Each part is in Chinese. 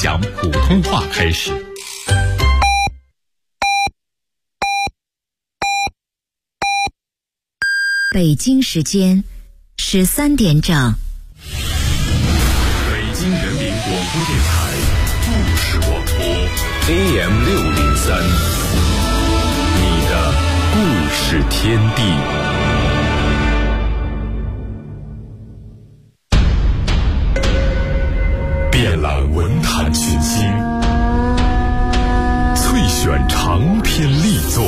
讲普通话开始。 北京时间13点整。 北京人民广播电台故事广播 AM603，你的故事天地。遍览文坛群星，萃选长篇力作。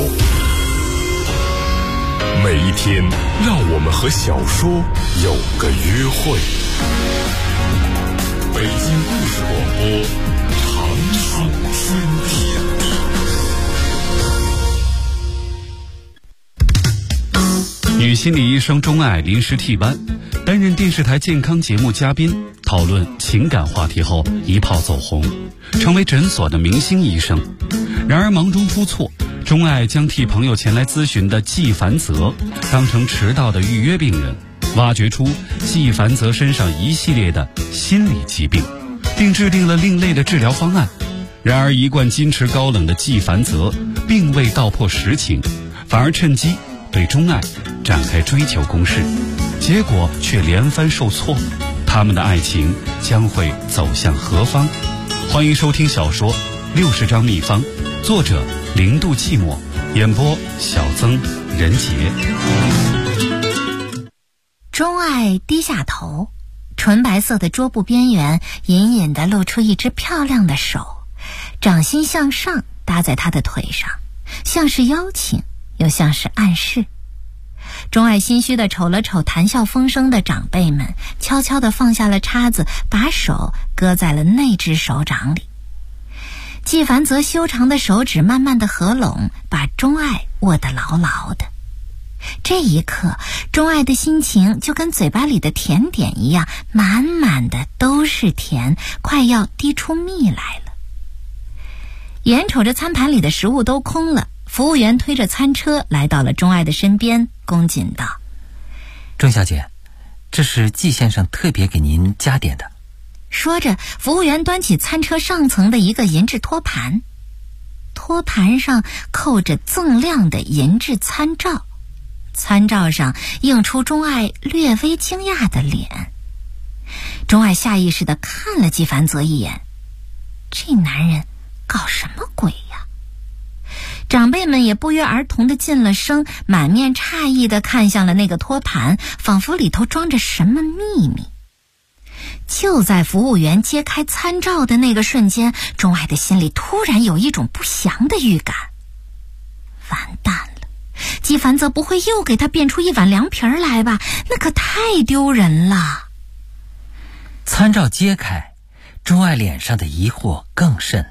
每一天，让我们和小说有个约会。北京故事广播，长春天地。女心理医生钟爱临时替班，担任电视台健康节目嘉宾，讨论情感话题后一炮走红，成为诊所的明星医生。然而忙中出错，钟爱将替朋友前来咨询的季凡泽当成迟到的预约病人，挖掘出季凡泽身上一系列的心理疾病，并制定了另类的治疗方案。然而一贯矜持高冷的季凡泽并未道破实情，反而趁机对钟爱展开追求攻势，结果却连番受挫。他们的爱情将会走向何方？欢迎收听小说《60张秘方》，作者0度寂寞，演播小曾、任杰。 钟爱低下头，纯白色的桌布边缘隐隐地露出一只漂亮的手，掌心向上搭在他的腿上，像是邀请，又像是暗示。钟爱心虚地瞅了瞅谈笑风生的长辈们，悄悄地放下了叉子，把手搁在了那只手掌里。季凡泽修长的手指慢慢地合拢，把钟爱握得牢牢的。这一刻，钟爱的心情就跟嘴巴里的甜点一样，满满的都是甜，快要滴出蜜来了。眼瞅着餐盘里的食物都空了，服务员推着餐车来到了钟爱的身边，恭谨道： 钟小姐，这是季先生特别给您加点的。 说着，服务员端起餐车上层的一个银质托盘，托盘上扣着锃亮的银质餐照，餐照上映出钟爱略微惊讶的脸。钟爱下意识地看了季凡泽一眼，这男人搞什么鬼呀？长辈们也不约而同地进了声，满面诧异地看向了那个托盘，仿佛里头装着什么秘密。就在服务员揭开餐照的那个瞬间，钟爱的心里突然有一种不祥的预感。完蛋了，季凡泽不会又给他变出一碗凉皮来吧？那可太丢人了。 餐照揭开，钟爱脸上的疑惑更甚。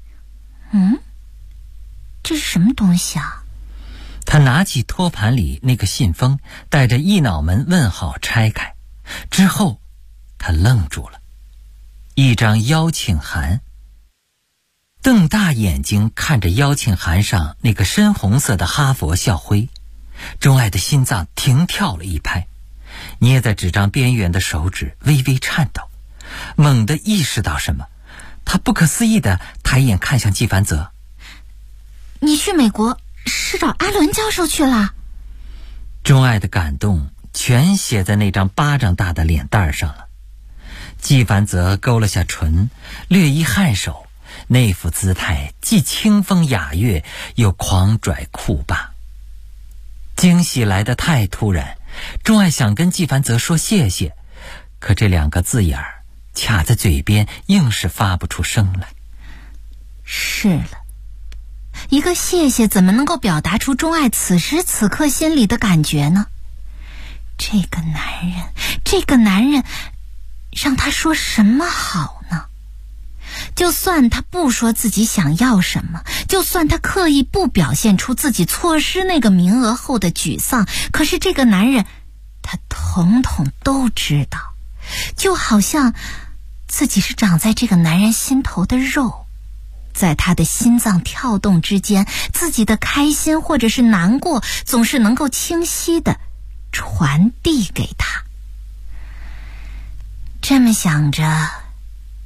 这是什么东西啊？ 他拿起托盘里那个信封，带着一脑门问号拆开，之后他愣住了。一张邀请函，瞪大眼睛看着邀请函上那个深红色的哈佛校徽，钟爱的心脏停跳了一拍，捏在纸张边缘的手指微微颤抖，猛地意识到什么，他不可思议地抬眼看向季凡泽。 你去美国是找阿伦教授去了？ 钟爱的感动全写在那张巴掌大的脸蛋上了。季凡泽勾了下唇，略一颔首，那副姿态既清风雅乐，又狂拽酷霸。惊喜来得太突然，钟爱想跟季凡泽说谢谢，可这两个字眼儿卡在嘴边，硬是发不出声来。 是了，一个谢谢怎么能够表达出钟爱此时此刻心里的感觉呢？这个男人让他说什么好呢？就算他不说自己想要什么，就算他刻意不表现出自己错失那个名额后的沮丧，可是这个男人他统统都知道，就好像自己是长在这个男人心头的肉，在他的心脏跳动之间，自己的开心或者是难过总是能够清晰地传递给他。这么想着，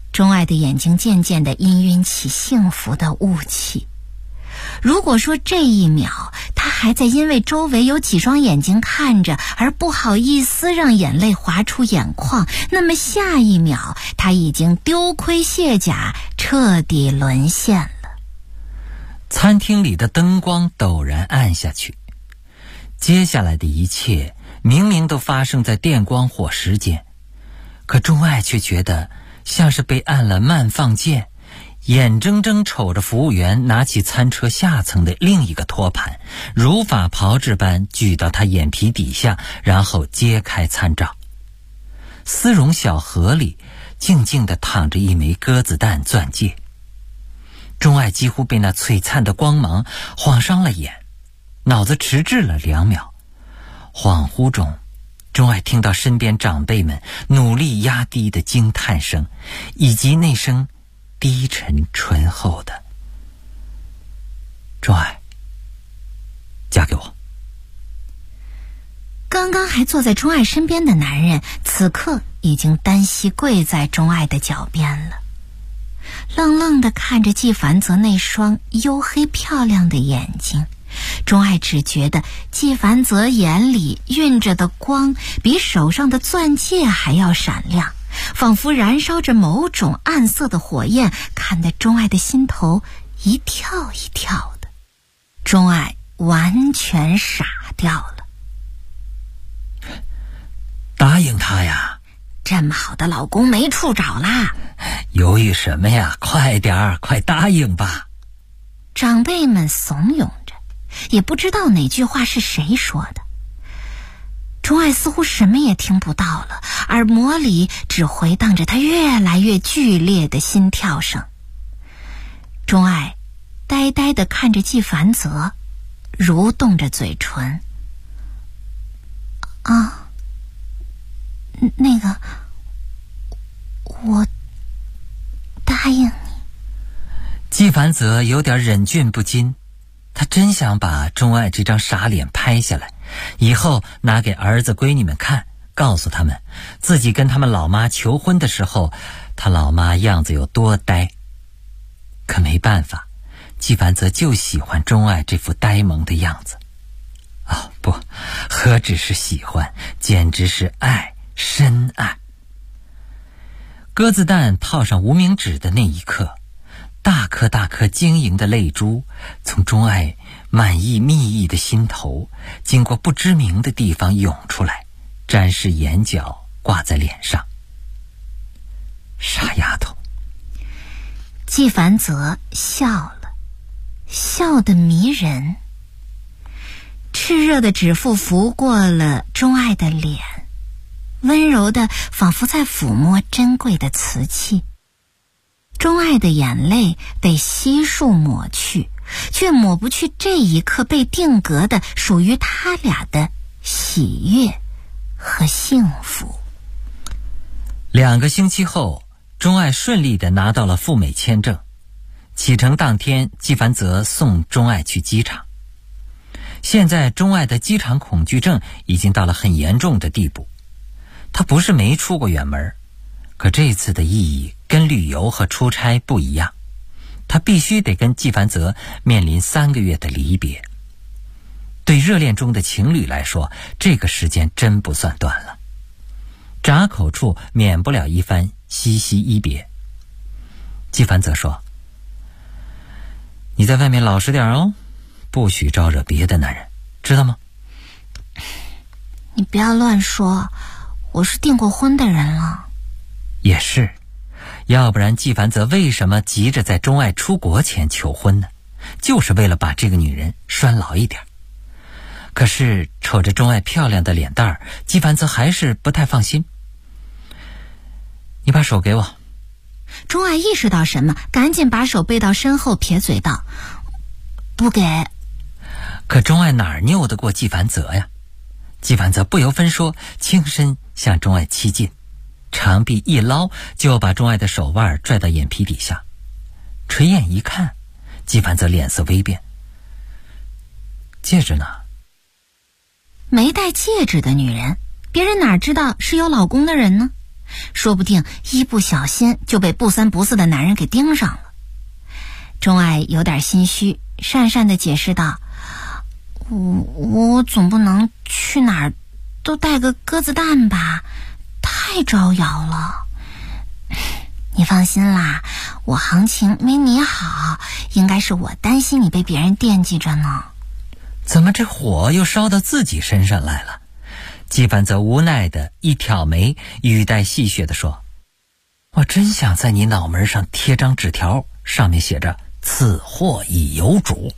钟爱的眼睛渐渐地氤氲起幸福的雾气。如果说这一秒他还在因为周围有几双眼睛看着而不好意思让眼泪滑出眼眶，那么下一秒他已经丢盔卸甲，彻底沦陷了。 餐厅里的灯光陡然暗下去，接下来的一切明明都发生在电光火石间，可钟爱却觉得像是被按了慢放键，眼睁睁瞅着服务员拿起餐车下层的另一个托盘，如法炮制般举到他眼皮底下，然后揭开餐罩。丝绒小盒里静静地躺着一枚鸽子蛋钻戒。钟爱几乎被那璀璨的光芒晃伤了眼，脑子迟滞了2秒。恍惚中，钟爱听到身边长辈们努力压低的惊叹声，以及那声低沉醇厚的钟爱，嫁给我。 刚刚还坐在钟爱身边的男人，此刻已经单膝跪在钟爱的脚边了，愣愣地看着纪梵泽那双黝黑漂亮的眼睛。钟爱只觉得纪梵泽眼里蕴着的光比手上的钻戒还要闪亮，仿佛燃烧着某种暗色的火焰，看得钟爱的心头一跳一跳的。钟爱完全傻掉了。 答应他呀！ 这么好的老公没处找啦！ 犹豫什么呀？快点儿，快答应吧！ 长辈们怂恿着，也不知道哪句话是谁说的。钟爱似乎什么也听不到了，耳膜里只回荡着他越来越剧烈的心跳声。钟爱呆呆地看着纪梵泽，蠕动着嘴唇。那个，我答应你。 纪梵泽有点忍俊不禁，他真想把钟爱这张傻脸拍下来，以后拿给儿子闺女们看，告诉他们自己跟他们老妈求婚的时候，他老妈样子有多呆。可没办法，纪梵泽就喜欢钟爱这副呆萌的样子。不，何止是喜欢，简直是爱，深爱。鸽子蛋套上无名指的那一刻，大颗大颗晶莹的泪珠从钟爱满意蜜意的心头经过不知名的地方涌出来，沾湿眼角，挂在脸上。傻丫头。 纪梵泽笑了，笑得迷人。炽热的指腹拂过了钟爱的脸，温柔的仿佛在抚摸珍贵的瓷器。钟爱的眼泪被悉数抹去，却抹不去这一刻被定格的属于他俩的喜悦和幸福。 2个星期后，钟爱顺利地拿到了赴美签证。启程当天，纪梵泽送钟爱去机场。现在钟爱的机场恐惧症已经到了很严重的地步。他不是没出过远门，可这次的意义跟旅游和出差不一样，他必须得跟纪梵泽面临3个月的离别。对热恋中的情侣来说，这个时间真不算短了。闸口处免不了一番惜惜一别。纪梵泽说：“你在外面老实点哦，不许招惹别的男人，知道吗？” 你不要乱说，我是订过婚的人了。 也是，要不然纪梵泽为什么急着在钟爱出国前求婚呢？就是为了把这个女人拴牢一点。可是瞅着钟爱漂亮的脸蛋儿，纪梵泽还是不太放心。你把手给我。 钟爱意识到什么，赶紧把手背到身后，撇嘴道：“不给。” 可钟爱哪儿拗得过纪梵泽呀？纪梵泽不由分说，轻身向钟爱亲近，长臂一捞，就把钟爱的手腕拽到眼皮底下。垂眼一看，纪梵泽脸色微变。戒指呢？ 没戴戒指的女人，别人哪知道是有老公的人呢？ 说不定一不小心就被不三不四的男人给盯上了。钟爱有点心虚，讪讪地解释道：我总不能去哪儿都带个鸽子蛋吧，太招摇了。你放心啦，我行情没你好，应该是我担心你被别人惦记着呢。 怎么这火又烧到自己身上来了？纪凡则无奈的一挑眉，语带戏谑地说：我真想在你脑门上贴张纸条，上面写着此货已有主。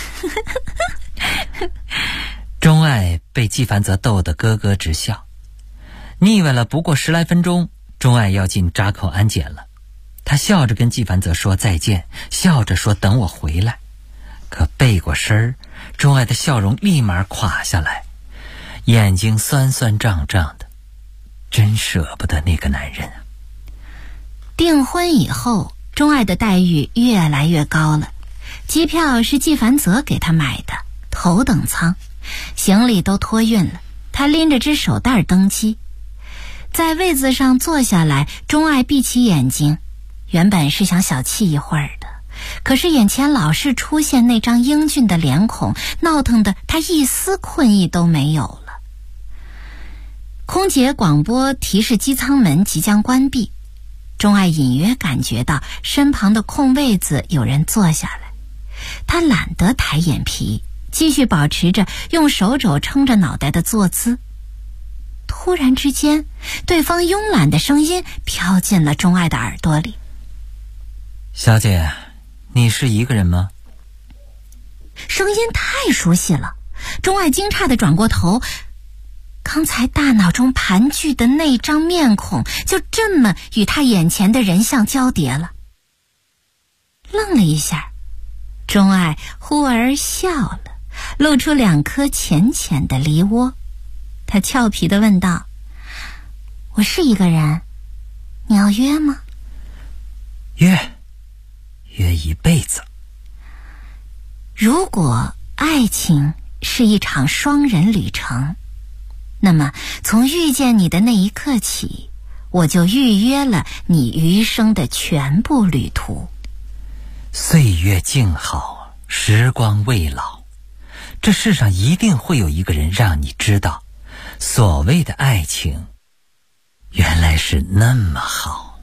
钟爱被纪凡则逗得咯咯直笑。腻歪了不过10来分钟，钟爱要进闸口安检了。他笑着跟纪凡则说再见，笑着说等我回来。可背过身儿，钟爱的笑容立马垮下来，眼睛酸酸胀胀的，真舍不得那个男人啊。 订婚以后，钟爱的待遇越来越高了。机票是纪凡泽给他买的，头等舱，行李都托运了，他拎着只手袋登机。在位子上坐下来，钟爱闭起眼睛，原本是想小憩一会儿的，可是眼前老是出现那张英俊的脸孔，闹腾的他一丝困意都没有了。空姐广播提示机舱门即将关闭，钟爱隐约感觉到身旁的空位子有人坐下来，他懒得抬眼皮，继续保持着用手肘撑着脑袋的坐姿。突然之间，对方慵懒的声音飘进了钟爱的耳朵里： 小姐，你是一个人吗？ 声音太熟悉了，钟爱惊诧地转过头，刚才大脑中盘踞的那张面孔就这么与他眼前的人像交叠了。愣了一下，钟爱忽而笑了，露出2颗浅浅的梨窝。他俏皮地问道：我是一个人，你要约吗？ 约一辈子。 如果爱情是一场双人旅程，那么从遇见你的那一刻起，我就预约了你余生的全部旅途。 岁月静好，时光未老，这世上一定会有一个人让你知道，所谓的爱情原来是那么好。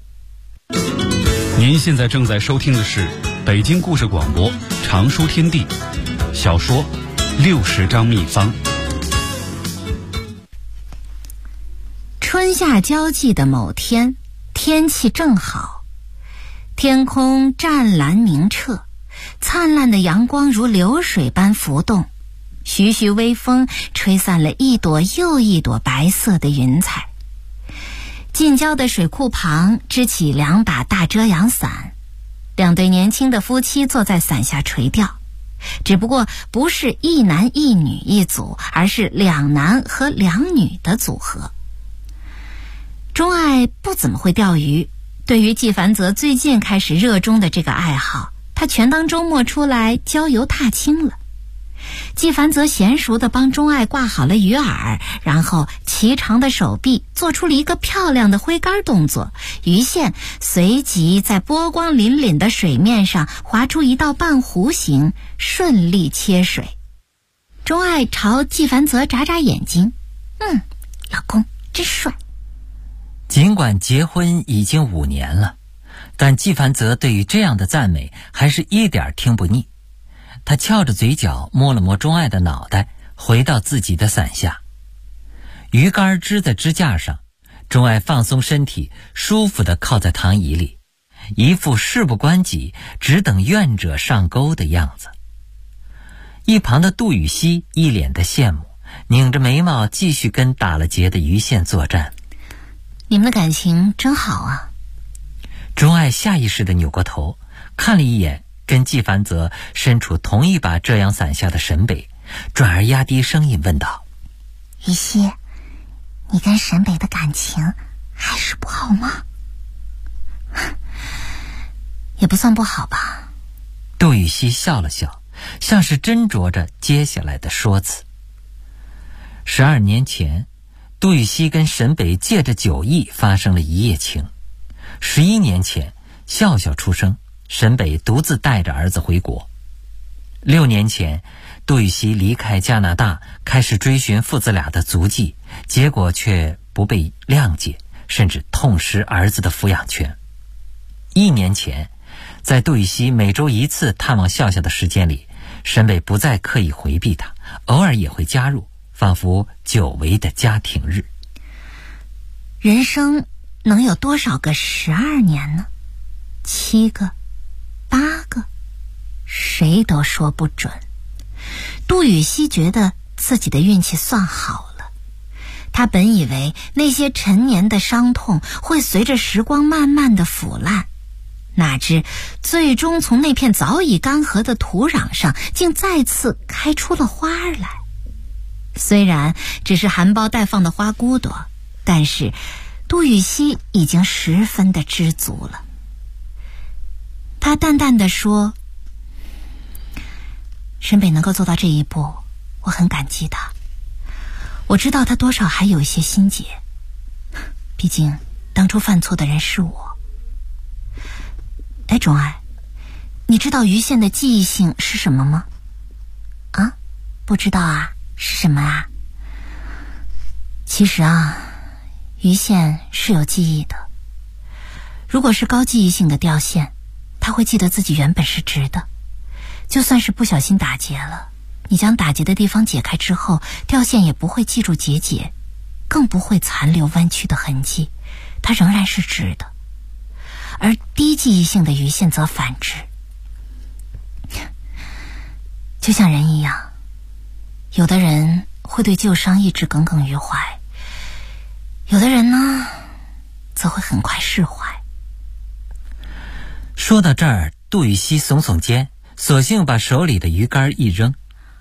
您现在正在收听的是北京故事广播长书天地小说60张秘方。 春夏交际的某天，天气正好，天空湛蓝明澈，灿烂的阳光如流水般浮动，徐徐微风吹散了一朵又一朵白色的云彩。近郊的水库旁支起2把大遮阳伞，2对年轻的夫妻坐在伞下垂钓，只不过不是1男1女一组，而是2男和2女的组合。钟爱不怎么会钓鱼，对于纪凡泽最近开始热衷的这个爱好，他全当周末出来郊游踏青了。纪凡泽娴熟地帮钟爱挂好了鱼饵，然后颀长的手臂做出了一个漂亮的挥竿动作，鱼线随即在波光粼粼的水面上划出一道半弧形，顺利切水。钟爱朝纪凡泽眨眨眼睛：老公真帅。 尽管结婚已经5年了，但纪凡泽对于这样的赞美还是一点听不腻。他翘着嘴角摸了摸钟爱的脑袋，回到自己的伞下。鱼竿支在支架上，钟爱放松身体，舒服地靠在躺椅里，一副事不关己，只等愿者上钩的样子。一旁的杜雨熙一脸的羡慕，拧着眉毛继续跟打了结的鱼线作战。 你们的感情真好啊。 钟爱下意识地扭过头，看了一眼跟纪凡泽身处同一把遮阳伞下的沈北，转而压低声音问道： 雨熙，你跟沈北的感情还是不好吗？也不算不好吧。 杜雨熙笑了笑，像是斟酌着接下来的说辞。12年前， 杜禹锡跟沈北借着酒意发生了一夜情。11年前，笑笑出生，沈北独自带着儿子回国。6年前，杜禹锡离开加拿大，开始追寻父子俩的足迹，结果却不被谅解，甚至痛失儿子的抚养权。1年前，在杜禹锡每周1次探望笑笑的时间里，沈北不再刻意回避他，偶尔也会加入，仿佛久违的家庭日。 人生能有多少个12年呢？7个、8个，谁都说不准。杜禹锡觉得自己的运气算好了，他本以为那些陈年的伤痛会随着时光慢慢的腐烂，哪知最终从那片早已干涸的土壤上竟再次开出了花来。虽然只是含苞待放的花骨朵，但是杜禹锡已经十分的知足了。他淡淡地说，沈北能够做到这一步，我很感激他。我知道他多少还有一些心结，毕竟当初犯错的人是我。哎，钟爱，你知道鱼线的记忆性是什么吗？啊，不知道啊，是什么啊？其实啊，鱼线是有记忆的。如果是高记忆性的掉线，它会记得自己原本是直的，就算是不小心打结了，你将打结的地方解开之后，掉线也不会记住结节，更不会残留弯曲的痕迹，它仍然是直的。而低记忆性的鱼线则反之，就像人一样，有的人会对旧伤一直耿耿于怀，有的人呢则会很快释怀。 说到这儿，杜禹锡耸耸肩，索性把手里的鱼竿一扔。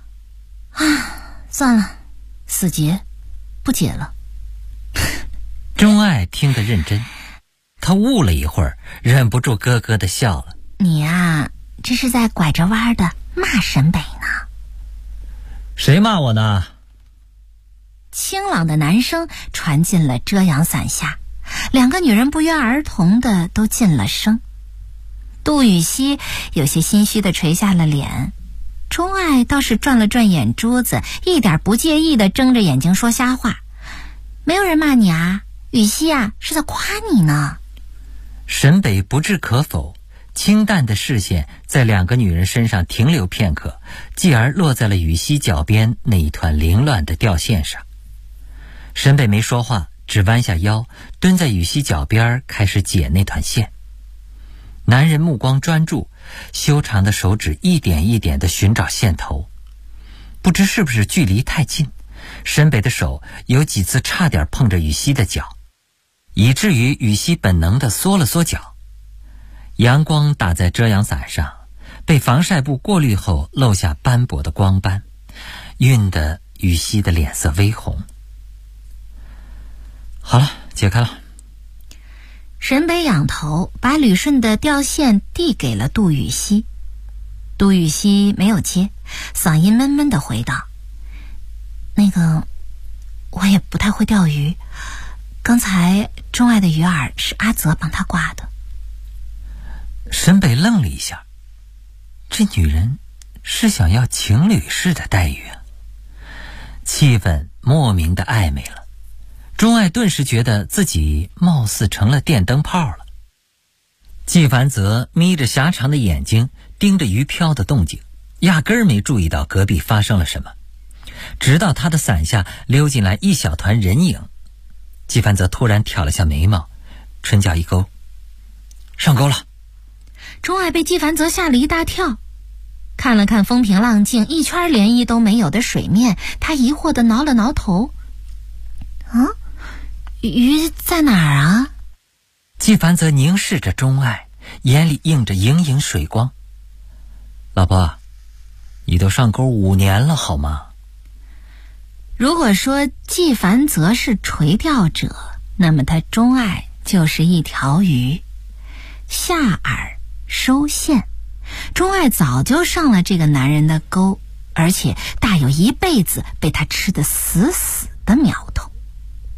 算了，死结不解了。 钟爱听得认真，他悟了一会儿，忍不住咯咯地笑了。 你啊，这是在拐着弯的骂沈北呢。 谁骂我呢？ 清朗的男声传进了遮阳伞下，两个女人不约而同的都进了声。杜禹锡有些心虚的垂下了脸，钟爱倒是转了转眼珠子，一点不介意的睁着眼睛说瞎话。没有人骂你啊，禹锡啊，是在夸你呢。 沈北不置可否，清淡的视线在两个女人身上停留片刻，继而落在了禹锡脚边那一团凌乱的吊线上。沈北没说话，只弯下腰，蹲在禹锡脚边开始解那团线。男人目光专注，修长的手指一点一点地寻找线头。不知是不是距离太近，沈北的手有几次差点碰着禹锡的脚，以至于禹锡本能地缩了缩脚。阳光打在遮阳伞上，被防晒布过滤后露下斑驳的光斑，晕得禹锡的脸色微红。好了，解开了。 沈北仰头把捋顺的吊线递给了杜禹锡。杜禹锡没有接，嗓音闷闷地回道，那个我也不太会钓鱼，刚才钟爱的鱼饵是阿泽帮他挂的。 沈北愣了一下，这女人是想要情侣式的待遇啊。气氛莫名的暧昧了。钟爱顿时觉得自己貌似成了电灯泡了。纪凡泽眯着狭长的眼睛盯着鱼漂的动静，压根儿没注意到隔壁发生了什么，直到他的伞下溜进来一小团人影。纪凡泽突然挑了下眉毛，唇角一勾，上钩了。 钟爱被纪凡泽吓了一大跳，看了看风平浪静一圈涟漪都没有的水面，他疑惑地挠了挠头。鱼在哪儿啊？ 纪凡泽凝视着钟爱，眼里映着盈盈水光。老婆，你都上钩5年了好吗？ 如果说纪凡泽是垂钓者，那么他钟爱就是一条鱼。下饵收线，钟爱早就上了这个男人的钩，而且大有一辈子被他吃得死死的苗头。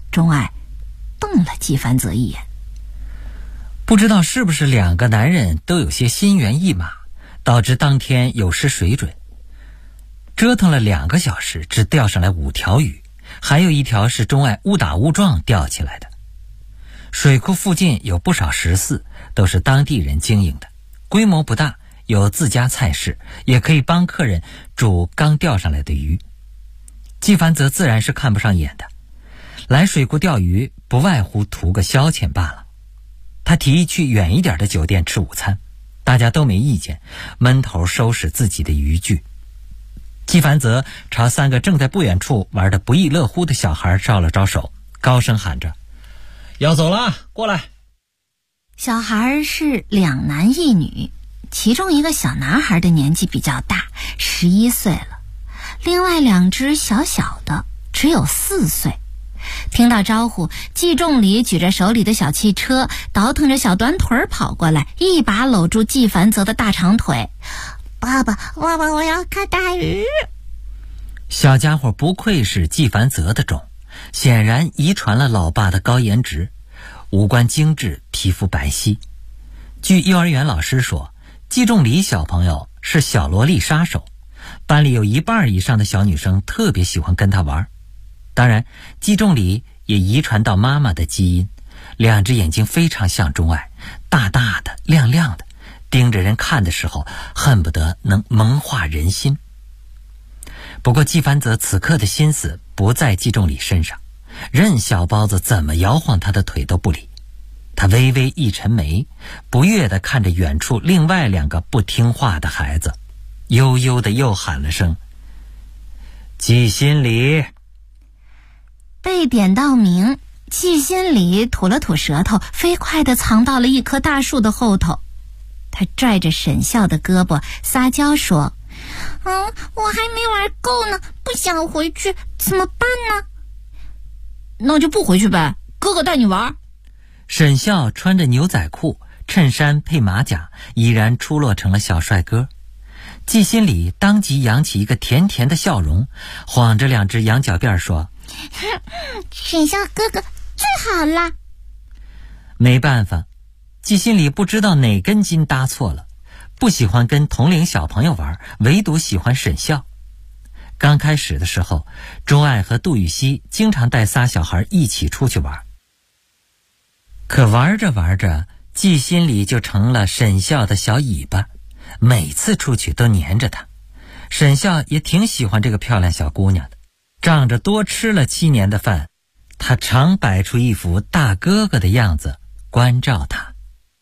钟爱瞪了季凡泽一眼。 不知道是不是两个男人都有些心猿意马，导致当天有失水准。折腾了2个小时，只钓上来5条鱼，还有1条是钟爱误打误撞钓起来的。水库附近有不少食肆，都是当地人经营的，规模不大，有自家菜市，也可以帮客人煮刚钓上来的鱼。季凡泽自然是看不上眼的，来水库钓鱼不外乎图个消遣罢了。他提议去远一点的酒店吃午餐，大家都没意见，闷头收拾自己的渔具。季凡泽朝3个正在不远处玩得不亦乐乎的小孩招了招手，高声喊着：“要走了，过来！” 小孩是2男1女，其中一个小男孩的年纪比较大，11岁了，另外2只小小的，只有4岁。听到招呼，季仲礼举着手里的小汽车，倒腾着小短腿跑过来，一把搂住季凡泽的大长腿。爸爸，我要看大鱼。 小家伙不愧是季凡泽的种，显然遗传了老爸的高颜值，五官精致，皮肤白皙。据幼儿园老师说，季仲礼小朋友是小萝莉杀手，班里有1半以上的小女生特别喜欢跟他玩。当然，季仲礼也遗传到妈妈的基因，2只眼睛非常像钟爱，大大的，亮亮的，盯着人看的时候恨不得能萌化人心。不过季凡泽此刻的心思不在季仲礼身上，任小包子怎么摇晃他的腿都不理。他微微一沉眉，不悦地看着远处另外2个不听话的孩子，悠悠地又喊了声：“季心礼。” 被点到名，季心礼吐了吐舌头，飞快地藏到了一棵大树的后头。他拽着沈笑的胳膊撒娇说：“我还没玩够呢，不想回去，怎么办呢？”“那就不回去呗，哥哥带你玩。” 沈笑穿着牛仔裤，衬衫配马甲，已然出落成了小帅哥。季心礼当即扬起一个甜甜的笑容，晃着2只羊角辫说：“ 沈笑哥哥最好啦。” 没办法，季心礼不知道哪根筋搭错了，不喜欢跟同龄小朋友玩，唯独喜欢沈笑。刚开始的时候，钟爱和杜雨熙经常带仨小孩一起出去玩。可玩着玩着，季心礼就成了沈笑的小尾巴，每次出去都黏着她。沈笑也挺喜欢这个漂亮小姑娘的，仗着多吃了7年的饭，他常摆出一副大哥哥的样子关照她。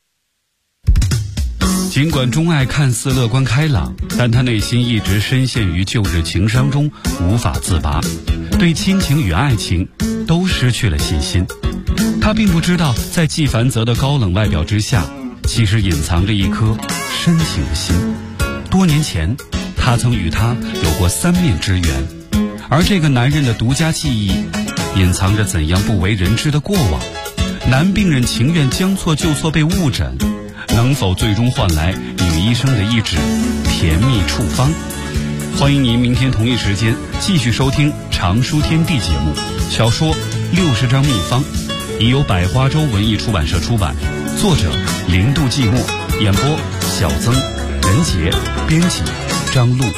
尽管钟爱看似乐观开朗，但他内心一直深陷于旧日情伤中无法自拔，对亲情与爱情都失去了信心。他并不知道，在季凡泽的高冷外表之下，其实隐藏着一颗深情的心。多年前，他曾与他有过3面之缘，而这个男人的独家记忆，隐藏着怎样不为人知的过往。男病人情愿将错就错被误诊，能否最终换来女医生的一纸甜蜜处方？欢迎您明天同一时间继续收听常书天地节目，小说60张秘方，已由百花洲文艺出版社出版，作者零度寂寞，演播小曾、任杰，编辑张璐。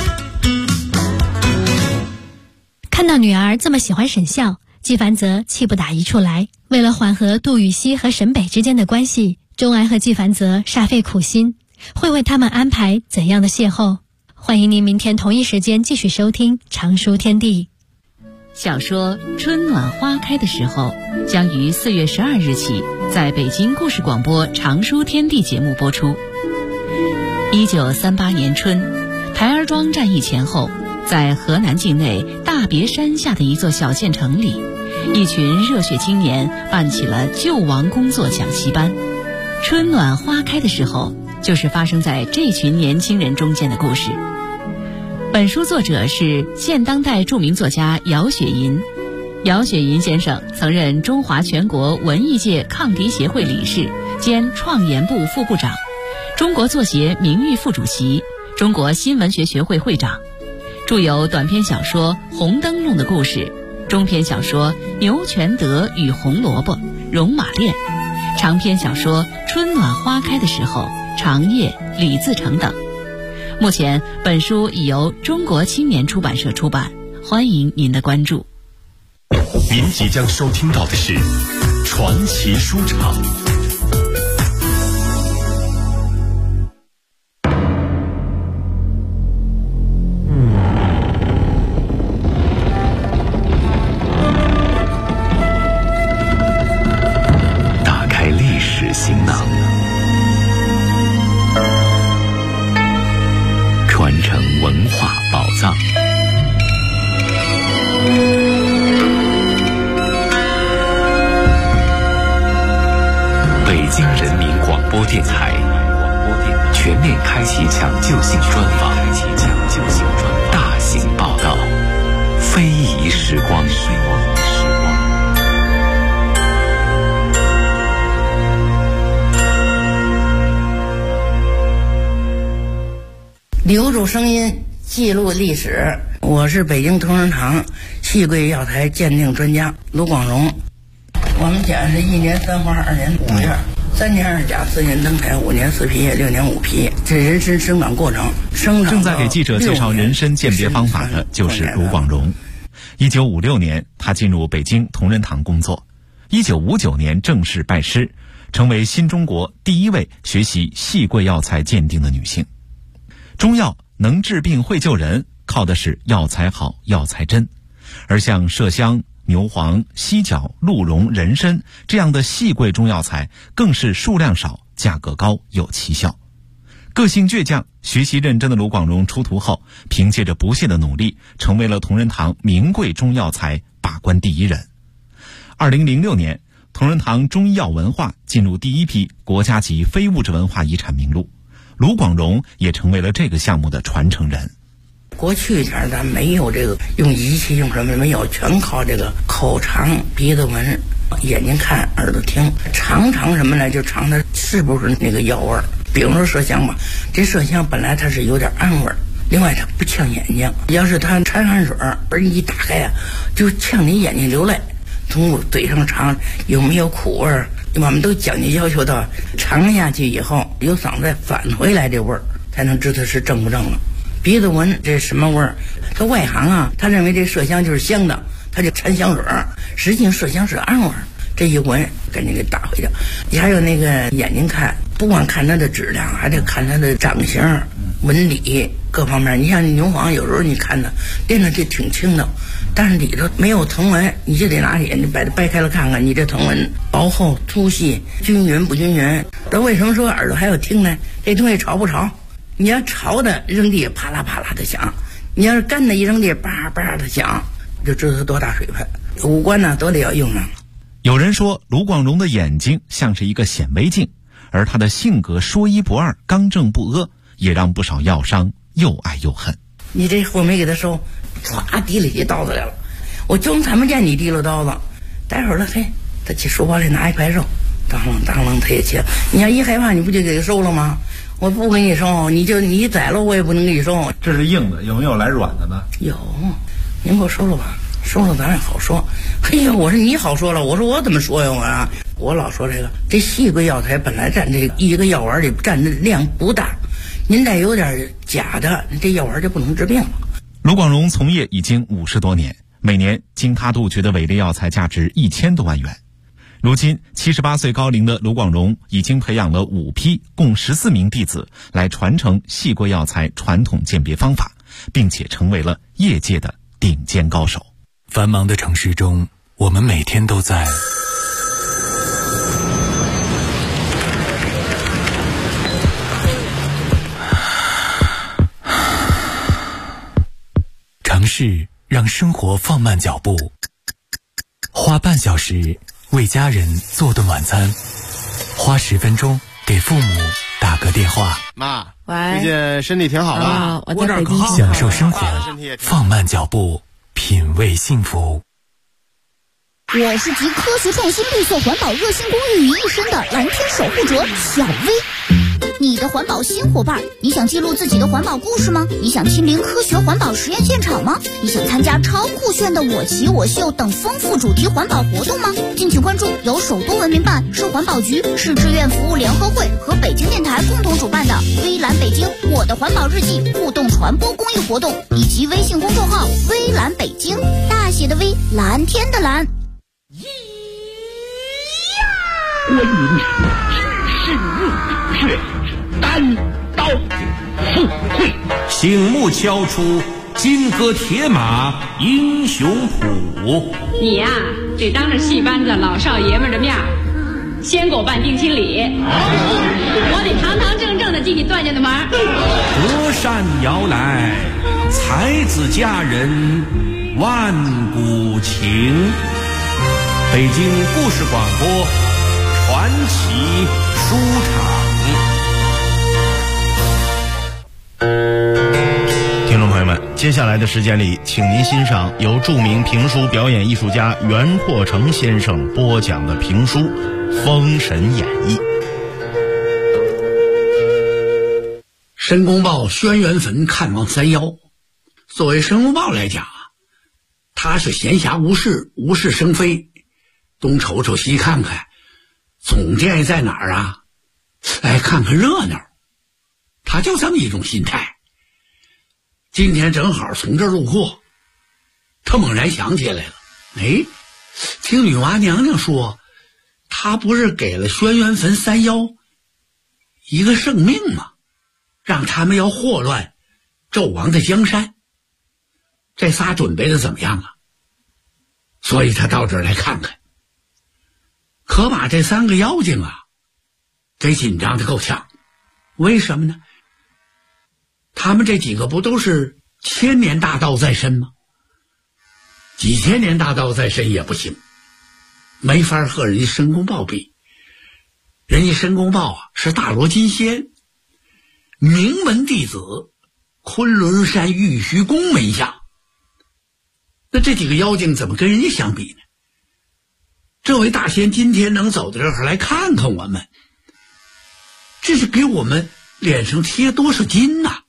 看到女儿这么喜欢沈笑，季凡泽气不打一处来。为了缓和杜雨熙和沈北之间的关系，钟爱和季凡泽煞费苦心，会为他们安排怎样的邂逅？欢迎您明天同一时间继续收听常书天地。 小说《春暖花开的时候》将于4月12日起在北京故事广播常书天地节目播出。1938年春，台儿庄战役前后，在河南境内大别山下的一座小县城里，一群热血青年办起了救亡工作讲习班。春暖花开的时候，就是发生在这群年轻人中间的故事。本书作者是现当代著名作家姚雪银。姚雪银先生曾任中华全国文艺界抗敌协会理事兼创研部副部长，中国作协名誉副主席，中国新文学学会会长，著有短篇小说《红灯笼的故事》、 中篇小说《牛全德与红萝卜》《戎马恋》，长篇小说《春暖花开的时候》《长夜》《李自成》等。目前本书已由中国青年出版社出版，欢迎您的关注。 您即将收听到的是传奇书场。 打开历史行囊，传承文化宝藏。北京人民广播电台全面开启抢救性专访，大型报道，非遗时光。 留住声音，记录历史。我是北京同仁堂戏柜药材鉴定专家卢广荣。我们讲是1年3花2年5月，3年2甲4年登台5年4批6年5批，这人参生长过程。 正在给记者介绍人参鉴别方法的就是卢广荣。1956年，他进入北京同仁堂工作。1959年正式拜师，成为新中国第一位学习戏柜药材鉴定的女性。中药能治病会救人，靠的是药材好药材真，而像麝香、牛黄、犀角、鹿茸、人参这样的细贵中药材更是数量少、价格高、有奇效。个性倔强、学习认真的卢广荣出徒后，凭借着不懈的努力，成为了同仁堂名贵中药材把关第一人。2006年，同仁堂中医药文化进入第一批国家级非物质文化遗产名录，卢广荣也成为了这个项目的传承人。 过去点咱没有这个用仪器用什么没有，全靠这个口尝、鼻子闻、眼睛看、耳朵听，尝什么呢？就尝它是不是那个药味儿。比如说麝香吧，这麝香本来它是有点氨味儿，另外它不呛眼睛，要是它掺汗水而一打开啊，就呛你眼睛流泪。从嘴上尝有没有苦味儿，我们都讲究要求到尝下去以后由嗓子再返回来这味儿，才能知道是正不正了。鼻子闻这什么味儿？他外行啊，他认为这麝香就是香的，他就掺香水儿，实际上麝香是氨味儿。这一闻赶紧给打回去。你还有那个眼睛看，不光看它的质量，还得看它的长相、纹理各方面。你像牛黄，有时候你看它练的这挺轻的，但是里头没有藤纹，你就得拿眼睛把它掰开了看看，你这藤纹薄厚、粗细、均匀不均匀。那为什么说耳朵还要听呢？这东西潮不潮？你要潮的扔地啪啦啪啦的响，你要是干的一扔地叭叭的响，就知道它多大水分。五官呢都得要用上。 有人说卢广荣的眼睛像是一个显微镜，而他的性格说一不二、刚正不阿，也让不少药商又爱又恨。 你这货没给他收，唰提了起刀子来了，我就看不见你提了刀子。待会儿了，嘿，他去书包里拿一块肉，当啷当啷他也切。你要一害怕，你不就给他收了吗？我不给你收，你宰了我也不能给你收。 这是硬的，有没有来软的呢？ 有，您给我收了吧，收了咱也好说。嘿呀，我说你好说了，我说我怎么说呀我老说这细贵药材本来占这一个药丸里占的量不大，您再有点假的，这药丸就不能治病了。 卢广荣从业已经50多年，每年经他杜绝的伪劣药材价值1000多万元。如今78岁高龄的卢广荣已经培养了5批共14名弟子来传承细贵药材传统鉴别方法，并且成为了业界的顶尖高手。 繁忙的城市中，我们每天都在城市让生活放慢脚步，花半小时为家人做顿晚餐，花10分钟给父母打个电话。 妈， 喂， 最近身体挺好吧？ 我在北京。 享受生活，放慢脚步，品味幸福。 我是集科学创新、绿色环保、热心公益于一身的蓝天守护者小薇。你的环保新伙伴，你想记录自己的环保故事吗？你想亲临科学环保实验现场吗？你想参加超酷炫的我骑我秀等丰富主题环保活动吗？敬请关注由首都文明办、市环保局、市志愿服务联合会和北京电台共同主办的微蓝北京我的环保日记互动传播公益活动，以及微信公众号微蓝北京，大写的微，蓝天的蓝。 观音只身入虎穴，单刀赴会， 醒目敲出金戈铁马英雄谱。 你呀，得当着戏班子老少爷们的面先给我办定亲礼，我得堂堂正正的替你断下的门。 隔山遥来，才子佳人万古情。北京故事广播传奇书场。 听众朋友们，接下来的时间里，请您欣赏由著名评书表演艺术家袁阔成先生播讲的评书《封神演义》。 申公豹轩辕坟看望三妖。作为申公豹来讲啊，他是闲暇无事，无事生非，东瞅瞅西看看，总店在哪儿啊？看看热闹，他就这么一种心态。今天正好从这儿路过，他猛然想起来了，听女娲娘娘说，她不是给了轩辕坟三妖一个圣命吗？让他们要祸乱纣王的江山。这仨准备的怎么样啊？所以他到这儿来看看。可把这三个妖精啊给紧张的够呛。为什么呢？他们这几个不都是千年大道在身吗？几千年大道在身也不行，没法和人家申公豹比。人家申公豹啊是大罗金仙，名门弟子，昆仑山玉虚宫门下。那这几个妖精怎么跟人家相比呢？这位大仙今天能走到这儿来看看我们，这是给我们脸上贴多少金呐！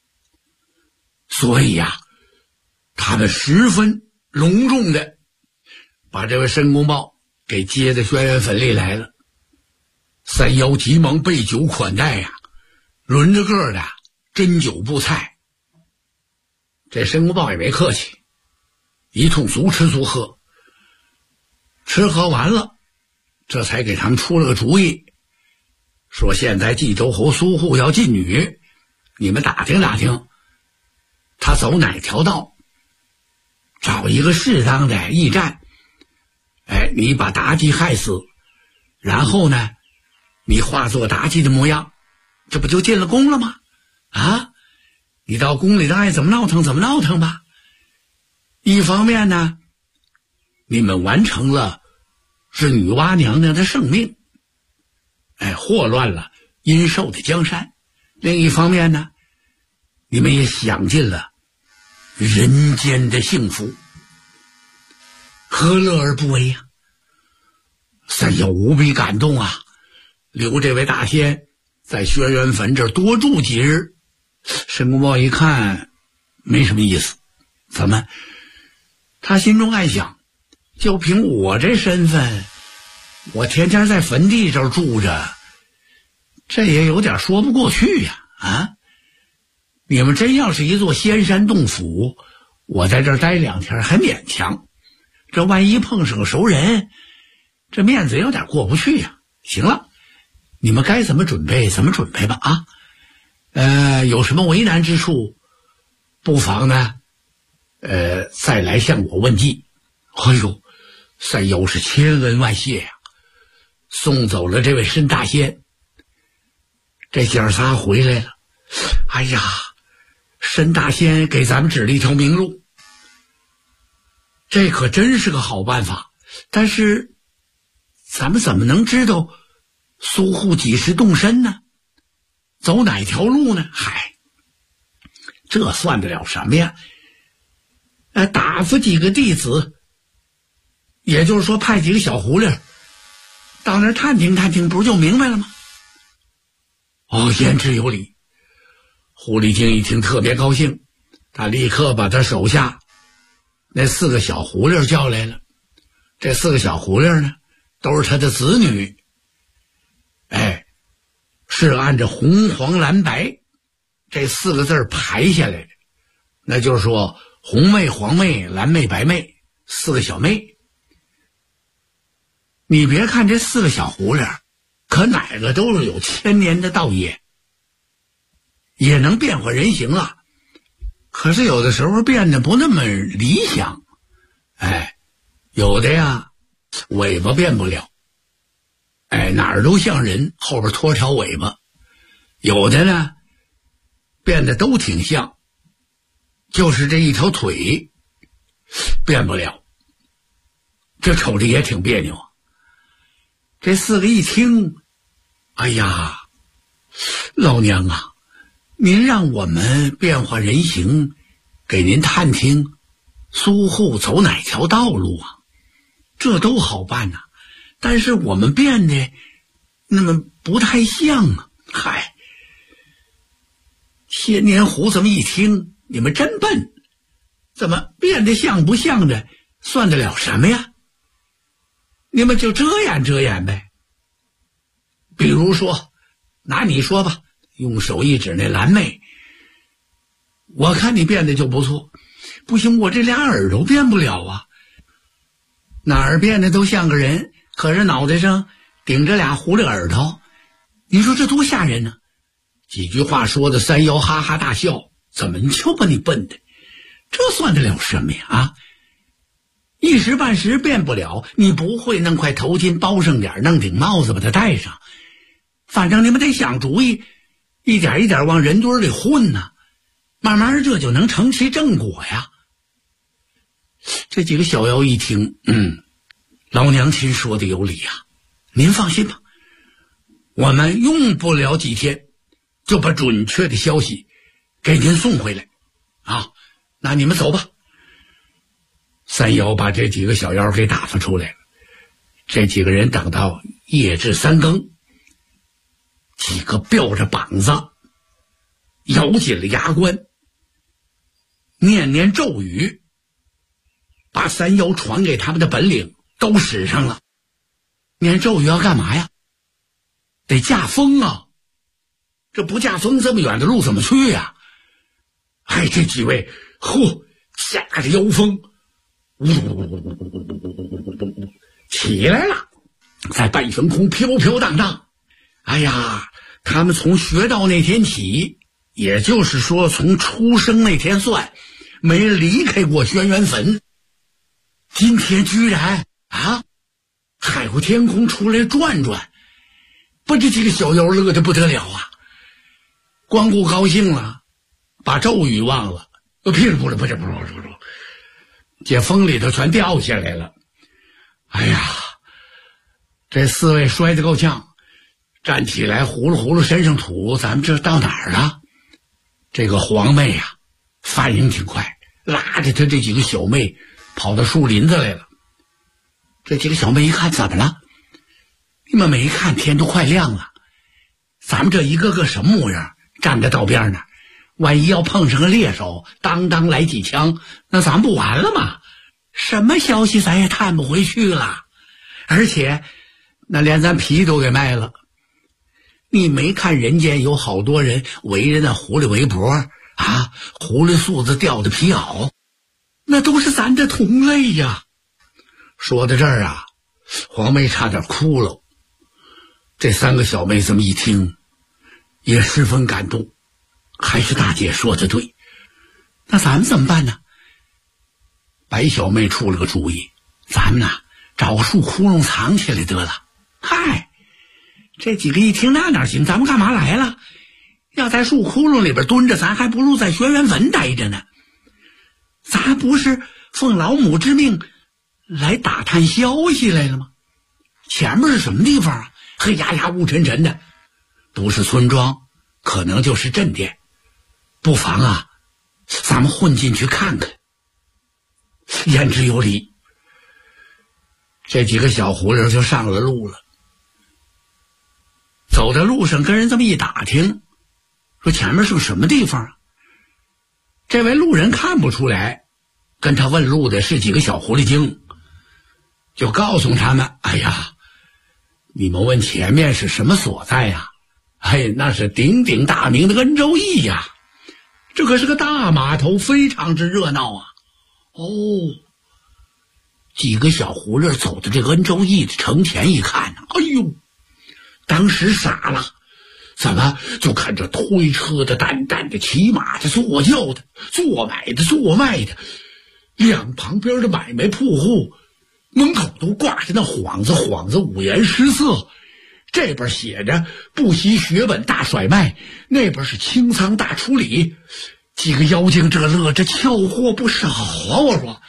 所以呀，他们十分隆重的把这位申公豹给接到轩辕坟里来了。三妖急忙备酒款待呀，轮着个的斟酒布菜。这申公豹也没客气，一通足吃足喝。吃喝完了，这才给他们出了个主意，说现在冀州侯苏护要进女，你们打听打听他走哪条道，找一个适当的驿站，你把妲己害死，然后呢你化作妲己的模样，这不就进了宫了吗？你到宫里头爱怎么闹腾怎么闹腾吧。一方面呢，你们完成了是女娲娘娘的圣命，祸乱了殷寿的江山。另一方面呢，你们也享尽了人间的幸福，何乐而不为呀？三妖无比感动啊，留这位大仙在轩辕坟这儿多住几日。申公豹一看没什么意思，怎么？他心中暗想，就凭我这身份，我天天在坟地这儿住着，这也有点说不过去呀！你们真要是一座仙山洞府，我在这儿待2天还勉强，这万一碰上个熟人，这面子有点过不去呀。行了，你们该怎么准备怎么准备吧啊！有什么为难之处，不妨呢再来向我问计。三妖是千恩万谢呀，送走了这位申大仙。这姐儿仨回来了，申大仙给咱们指了一条明路，这可真是个好办法。但是咱们怎么能知道苏护几时动身呢？走哪条路呢？这算得了什么呀？打发几个弟子也就是说派几个小狐狸到那儿探听探听，不是就明白了吗？哦，言之有理。狐狸精一听特别高兴，他立刻把他手下那4个小狐狸叫来了。这4个小狐狸呢，都是他的子女，是按照红黄蓝白这4个字排下来的。那就是说红妹、黄妹、蓝妹、白妹，4个小妹。你别看这4个小狐狸，可哪个都是有1000年的道业，也能变化人形了。可是有的时候变得不那么理想，有的呀尾巴变不了，哪儿都像人，后边拖条尾巴。有的呢变得都挺像，就是这一条腿变不了，这瞅着也挺别扭啊。这4个一听，哎呀，老娘啊，您让我们变化人形，给您探听苏户走哪条道路啊？这都好办啊，但是我们变得那么不太像啊。嗨，千年狐这么一听，你们真笨，怎么变得像不像的算得了什么呀？你们就遮掩呗。比如说，拿你说吧，用手一指那蓝妹，我看你变得就不错。不行，我这俩耳朵变不了啊，哪儿变得都像个人，可是脑袋上顶着俩狐狸耳朵，你说这多吓人呢？几句话说的三妖哈哈大笑，怎么你就把你笨的，这算得了什么呀？啊，一时半时变不了，你不会弄块头巾包上点，弄顶帽子把它戴上，反正你们得想主意，一点一点往人堆里混呢，慢慢这就能成其正果呀。这几个小妖一听，老娘亲说的有理呀，您放心吧，我们用不了几天就把准确的消息给您送回来啊。那你们走吧。三妖把这几个小妖给打发出来了。这几个人等到夜至3更，几个吊着膀子，咬紧了牙关，念念咒语，把三妖传给他们的本领都使上了。念咒语要干嘛呀？得驾风啊，这不驾风这么远的路怎么去呀？这几位下着妖风起来了，在半悬空飘飘荡荡。他们从学道那天起，也就是说从出生那天算，没离开过轩辕坟。今天居然海阔天空出来转转，把这几个小妖乐得不得了啊！光顾高兴了，把咒语忘了，噼里扑啦，这风里头全掉下来了。这4位摔得够呛，站起来呼噜呼噜身上土，咱们这到哪儿了？这个黄妹啊，反应挺快，拉着他这几个小妹跑到树林子来了。这几个小妹一看，怎么了？你们没看天都快亮了，咱们这一个个什么模样，站在道边那儿，万一要碰上个猎手，当当来几枪，那咱不完了吗？什么消息咱也探不回去了，而且那连咱皮都给卖了。你没看人间有好多人围着那狐狸围脖狐狸素子吊的皮袄，那都是咱的同类呀。说到这儿黄妹差点哭了。这3个小妹这么一听，也十分感动，还是大姐说的对，那咱们怎么办呢？白小妹出了个主意，咱们找个树窟窿藏起来得了。这几个一听那哪行，咱们干嘛来了？要在树窟窿里边蹲着，咱还不如在轩辕坟待着呢。咱不是奉老母之命来打探消息来了吗？前面是什么地方啊？黑压压雾沉沉的，不是村庄，可能就是镇店。不妨咱们混进去看看。言之有理。 这几个小狐狸就上了路了。走在路上跟人这么一打听，说前面是个什么地方啊？这位路人看不出来，跟他问路的是几个小狐狸精，就告诉他们，哎呀，你们问前面是什么所在呀？哎，那是鼎鼎大名的恩州驿呀，这可是个大码头，非常之热闹啊。哦，几个小狐狸走到这个恩州驿的城前一看，哎呦，当时傻了，怎么就看着推车的、担担的、骑马的、坐轿的、做买的、做卖的，两旁边的买卖铺户门口都挂着那幌子五颜十色，这边写着不惜血本大甩卖，那边是清仓大处理。几个妖精这乐着俏货不少啊！我说，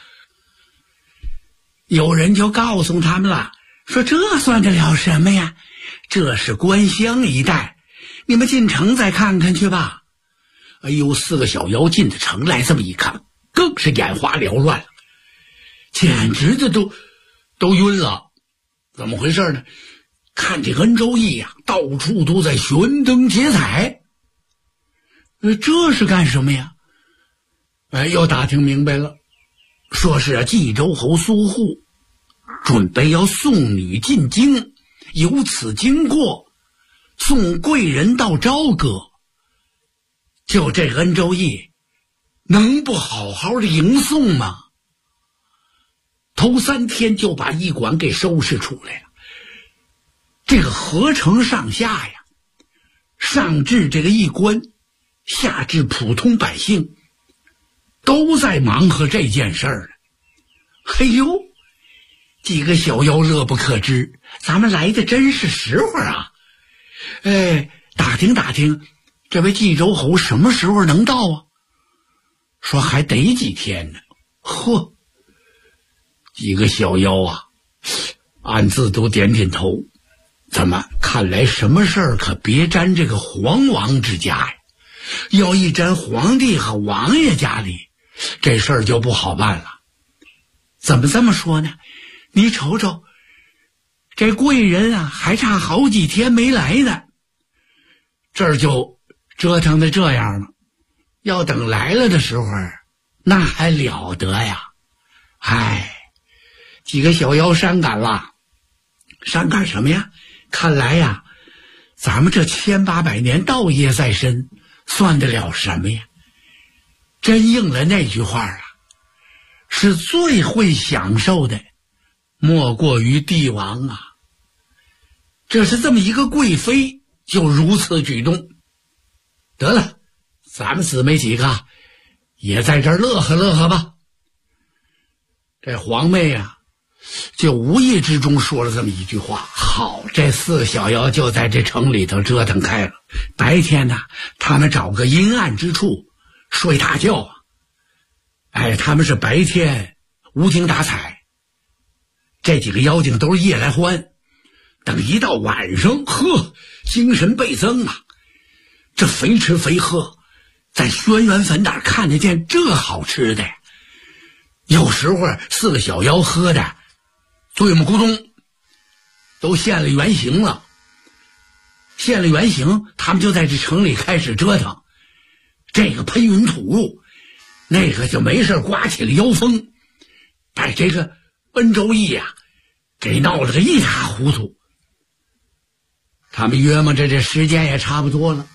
有人就告诉他们了，说这算得了什么呀？这是官乡一带，你们进城再看看去吧。哎呦，四个小妖进的城来，这么一看，更是眼花缭乱了，简直的都晕了。怎么回事呢？看这恩州驿呀，到处都在悬灯结彩。这是干什么呀？又打听明白了，说是冀州侯苏护准备要送女进京，由此经过，送贵人到朝歌。就这恩州驿，能不好好的迎送吗？头3天就把驿馆给收拾出来了。这个河城上下呀，上至这个驿官，下至普通百姓，都在忙活这件事儿呢。哎呦，几个小妖乐不可支，咱们来的真是时候啊！打听打听，这位冀州侯什么时候能到啊？说还得几天呢。嚯，几个小妖啊，暗自都点点头。怎么看来什么事儿可别沾这个皇王之家呀？要一沾皇帝和王爷家里，这事儿就不好办了。怎么这么说呢？你瞅瞅，这贵人啊，还差好几天没来呢，这儿就折腾的这样了。要等来了的时候，那还了得呀！哎，几个小妖伤感了。伤感什么呀？看来呀，咱们这1800年道业在身，算得了什么呀？真应了那句话啊，是最会享受的莫过于帝王啊。这是这么一个贵妃，就如此举动。得了，咱们姊妹几个也在这儿乐呵乐呵吧。这皇妹啊，就无意之中说了这么一句话。好，这4个小妖就在这城里头折腾开了。白天呢，他们找个阴暗之处睡大觉啊。他们是白天无精打采，这几个妖精都是夜来欢。等一到晚上，呵，精神倍增啊！这肥吃肥喝，在轩辕坟哪看得见这好吃的呀？有时候4个小妖喝的醉目咕咚，都现了原形了。现了原形，他们就在这城里开始折腾，这个喷云吐雾，那个就没事刮起了妖风，把这个恩州驿啊给闹了个一塌糊涂。他们约摸着这时间也差不多了，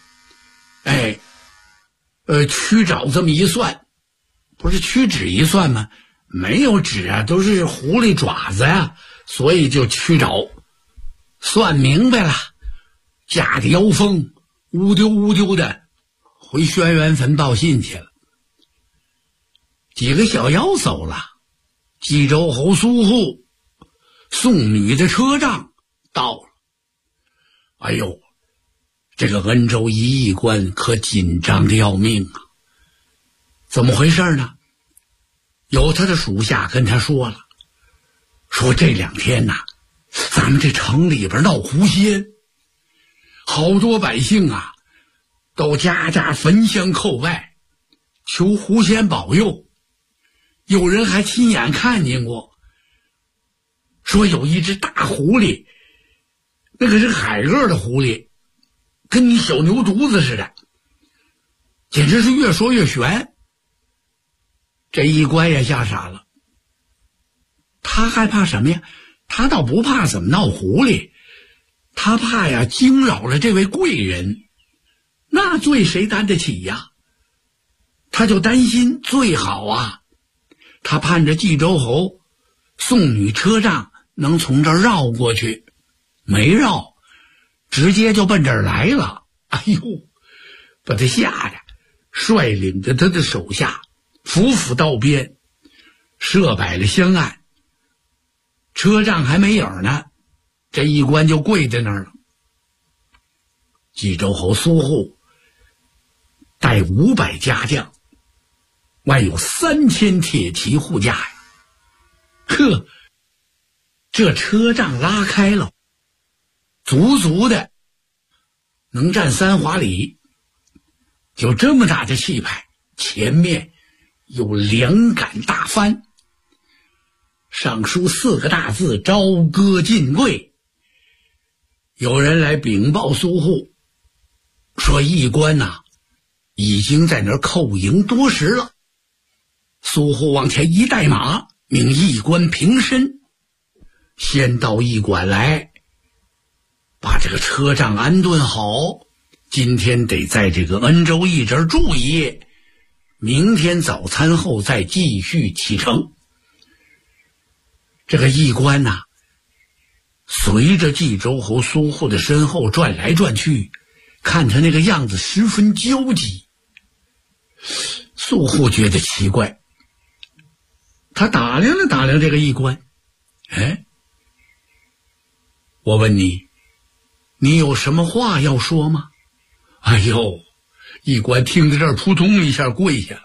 屈爪这么一算，不是屈指一算吗？没有指啊，都是狐狸爪子呀，所以就屈爪。算明白了，驾着妖风，乌丢乌丢的回轩辕坟报信去了。几个小妖走了，冀州侯苏护送女的车仗到了。哎呦，这个恩州驿官可紧张的要命啊！怎么回事呢？有他的属下跟他说了，说这2天呐，咱们这城里边闹狐仙，好多百姓啊都家家焚香叩拜，求狐仙保佑。有人还亲眼看见过， 说有一只大狐狸，那个是海鳄的狐狸，跟你小牛犊子似的，简直是越说越悬。这一关也吓傻了，他害怕什么呀？他倒不怕怎么闹狐狸，他怕呀惊扰了这位贵人，那罪谁担得起呀？他就担心最好啊，他盼着冀州侯送女车仗能从这儿绕过去，没绕，直接就奔这儿来了。哎呦，把他吓得率领着他的手下伏伏到边，设摆了香案，车仗还没影呢，这一关就跪在那儿了。冀州侯苏护带500家将，外有3000铁骑护驾呀。呵，这车仗拉开了，足足的能占3华里，就这么大的气派，前面有两杆大幡，上书4个大字：朝歌进贵。有人来禀报苏护，说驿官呐，已经在那儿扣营多时了。苏护往前一带马，命驿官平身，先到驿馆来，把这个车仗安顿好。今天得在这个恩州驿这儿住一夜，明天早餐后再继续启程。这个驿官呐，随着冀州侯苏护的身后转来转去，看他那个样子十分焦急。苏护觉得奇怪，他打量了打量这个驿官，哎，我问你，你有什么话要说吗？哎呦，驿官听到这儿扑通一下跪下了，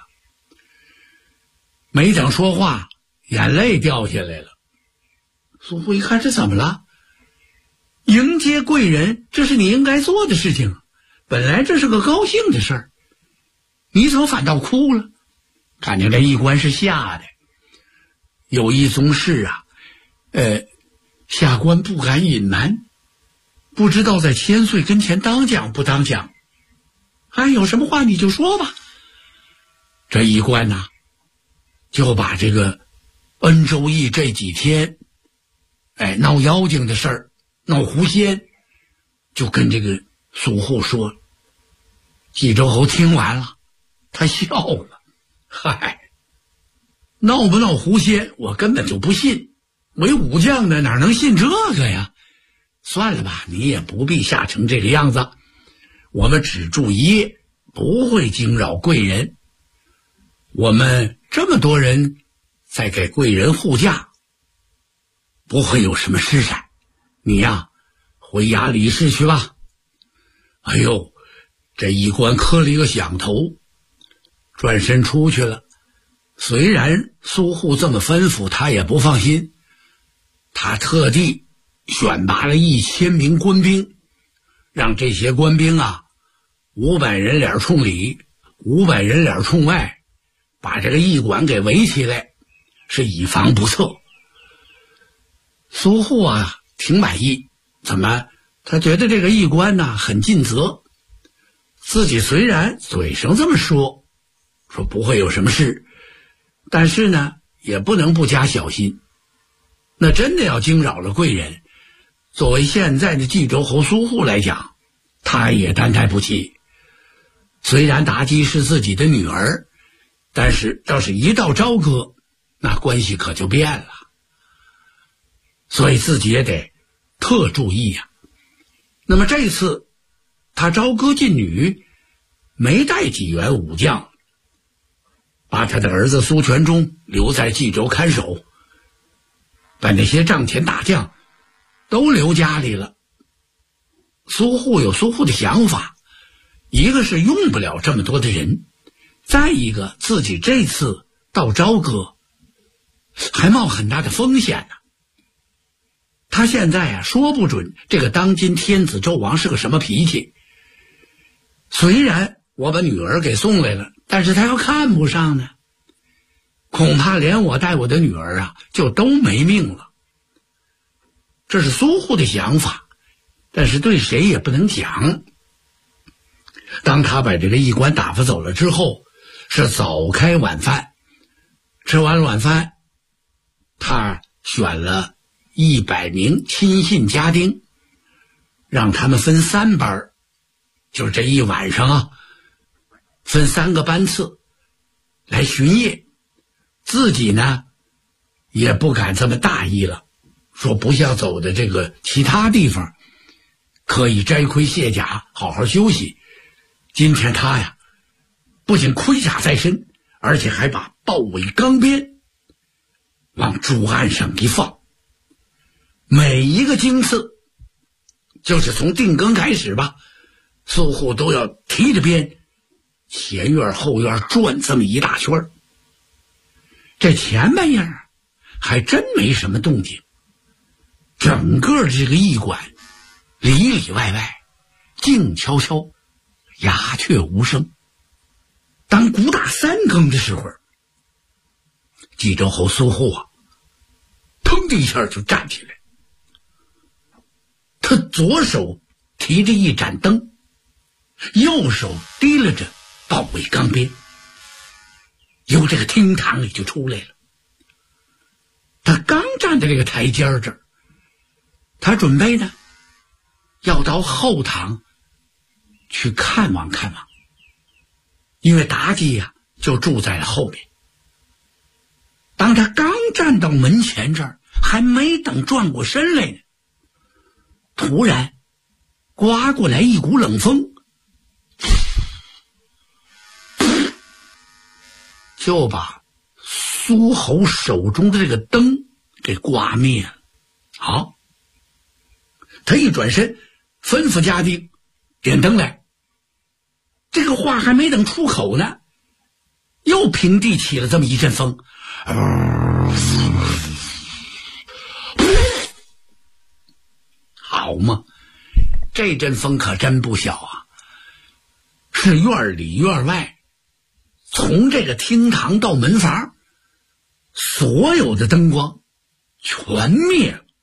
没等说话，眼泪掉下来了。苏护一看，这怎么了？迎接贵人，这是你应该做的事情，本来这是个高兴的事儿，你怎么反倒哭了？看见这驿官是吓的，有一宗事啊，下官不敢隐瞒，不知道在千岁跟前当讲不当讲。还有什么话你就说吧。这驿官呐，就把这个恩州驿这几天闹妖精的事儿，闹狐仙，就跟这个苏护说。冀州侯听完了，他笑了，嗨，闹不闹狐仙我根本就不信，为武将的哪能信这个呀？算了吧，你也不必吓成这个样子，我们只住一夜，不会惊扰贵人。我们这么多人在给贵人护驾，不会有什么事的。你呀，回衙理事去吧。哎呦，这驿官磕了一个响头，转身出去了。虽然苏护这么吩咐，他也不放心，他特地选拔了1000名官兵，让这些官兵啊，500人脸冲里，500人脸冲外，把这个驿馆给围起来，是以防不测。苏护啊挺满意，怎么？他觉得这个驿官呢很尽责，自己虽然嘴上这么说不会有什么事，但是呢也不能不加小心。那真的要惊扰了贵人，作为现在的冀州侯苏护来讲，他也担待不起。虽然妲己是自己的女儿，但是要是一到朝歌，那关系可就变了。所以自己也得特注意呀。那么这次他朝歌进女，没带几员武将，把他的儿子苏全忠留在冀州看守，把那些帐前大将都留家里了。苏护有苏护的想法，一个是用不了这么多的人，再一个自己这次到朝歌还冒很大的风险呢。他现在啊说不准这个当今天子纣王是个什么脾气。虽然我把女儿给送来了，但是他要看不上呢，恐怕连我带我的女儿啊就都没命了。 这是苏护的想法，但是对谁也不能讲。当他把这个驿官打发走了之后，是早开晚饭。吃完了晚饭，他选了100名亲信家丁，让他们分3班，就是这一晚上啊，分3个班次来巡夜。自己呢也不敢这么大意了，说不像走的这个其他地方可以摘盔卸甲好好休息，今天他呀不仅盔甲在身，而且还把豹尾钢鞭往竹案上一放。每一个经次，就是从定更开始吧，苏护都要提着鞭前院后院转这么一大圈。这前半夜还真没什么动静，整个这个驿馆里里外外静悄悄，鸦雀无声。当鼓打3更的时候，冀州侯苏护啊，腾的一下就站起来，他左手提着一盏灯，右手提拉着豹尾钢鞭，由这个厅堂里就出来了。他刚站在这个台阶这儿，他准备呢要到后堂去看望看望，因为妲己呀就住在了后面。当他刚站到门前这儿，还没等转过身来呢，突然刮过来一股冷风，就把苏侯手中的这个灯给刮灭了。好，他一转身吩咐家丁点灯来。这个话还没等出口呢，又平地起了这么一阵风，好嘛，这阵风可真不小啊！是院里院外，从这个厅堂到门房，所有的灯光全灭了。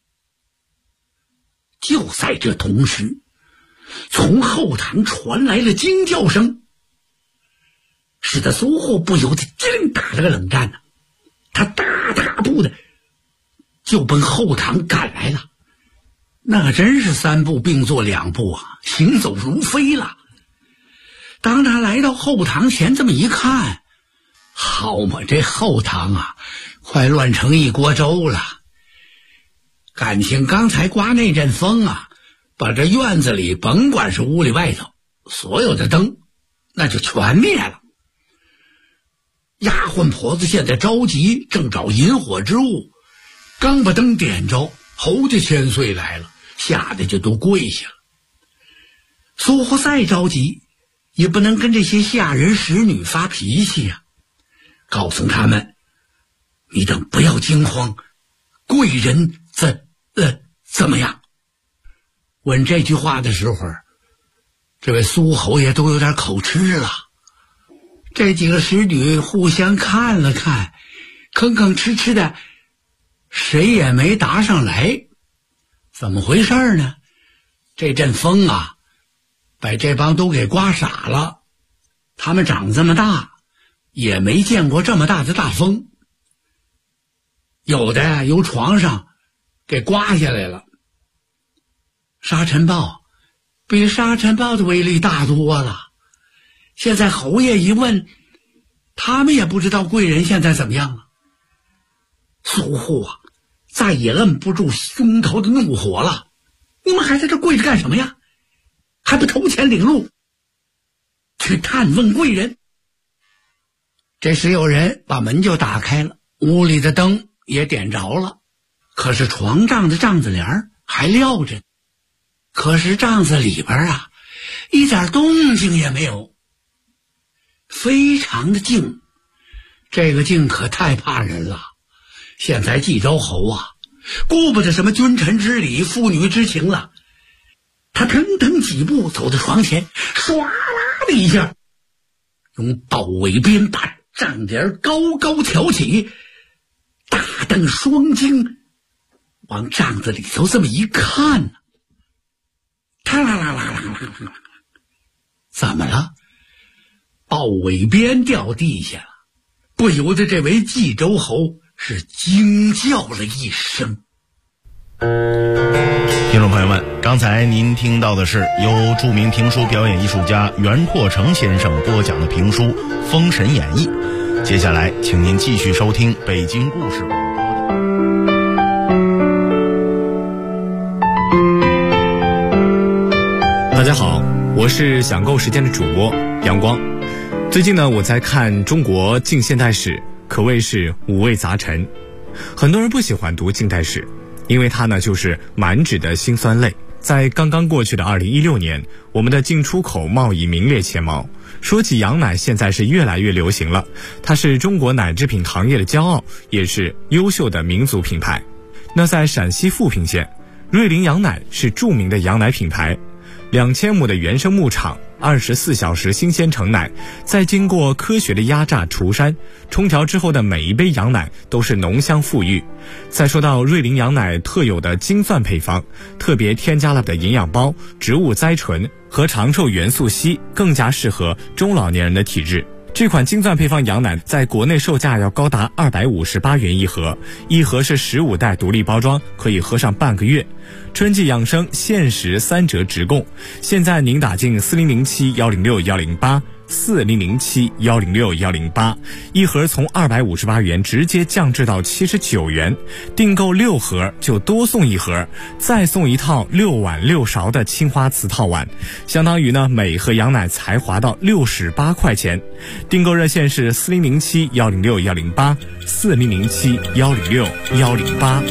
就在这同时，从后堂传来了惊叫声，使得苏护不由得机灵打了个冷战呢。他大踏步的就奔后堂赶来了，那真是3步并作2步啊，行走如飞了。当他来到后堂前这么一看，好嘛，这后堂啊快乱成一锅粥了。感情刚才刮那阵风啊，把这院子里甭管是屋里外头所有的灯那就全灭了。丫鬟婆子现在着急，正找引火之物，刚把灯点着，侯家千岁来了，吓得就都跪下了。苏护再着急也不能跟这些下人使女发脾气呀，告诉他们你等不要惊慌，贵人怎么样？问这句话的时候，这位苏侯爷都有点口吃了。这几个使女互相看了看，吭吭哧哧的，谁也没答上来。怎么回事呢？这阵风啊把这帮都给刮傻了，他们长这么大也没见过这么大的大风。有的由床上给刮下来了，沙尘暴比沙尘暴的威力大多了。现在侯爷一问，他们也不知道贵人现在怎么样了。苏护啊再也摁不住胸头的怒火了，你们还在这跪着干什么呀？还不投钱领路去探问贵人？这时有人把门就打开了，屋里的灯也点着了，可是床帐的帐子帘还撂着，可是帐子里边啊一点动静也没有，非常的静。这个静可太怕人了。现在冀州侯啊顾不得什么君臣之礼父女之情了，他腾腾几步走到床前，唰啦的一下用豹尾鞭把帐帘高高挑起，大瞪双睛往帐子里头这么一看呢，嘡啦啦啦啦啦啦，怎么了？豹尾鞭掉地下了，不由得这位冀州侯是惊叫了一声。 听众朋友们，刚才您听到的是由著名评书表演艺术家袁阔成先生播讲的评书《封神演义》。接下来请您继续收听北京故事广播。 大家好，我是享购时间的主播阳光。最近呢，我在看中国近现代史，可谓是五味杂陈。很多人不喜欢读近代史，因为它呢就是满纸的辛酸泪。在刚刚过去的2016年，我们的进出口贸易名列前茅。说起羊奶，现在是越来越流行了，它是中国奶制品行业的骄傲，也是优秀的民族品牌。那在陕西富平县，瑞麟羊奶是著名的羊奶品牌，2000亩的原生牧场，24小时新鲜成奶，在经过科学的压榨、除膻、冲调之后的每一杯羊奶都是浓香馥郁。再说到瑞麟羊奶特有的精钻配方，特别添加了的营养包、植物甾醇和长寿元素硒，更加适合中老年人的体质。这款精钻配方羊奶在国内售价要高达258元一盒，一盒是15袋独立包装，可以喝上半个月。春季养生限时3折直供，现在您打进4007106108 4007106108，一盒从258元直接降至到79元，订购6盒就多送一盒，再送一套6碗6勺的青花瓷套碗，相当于呢每盒羊奶才划到68块钱。订购热线是4007106108 4007106108。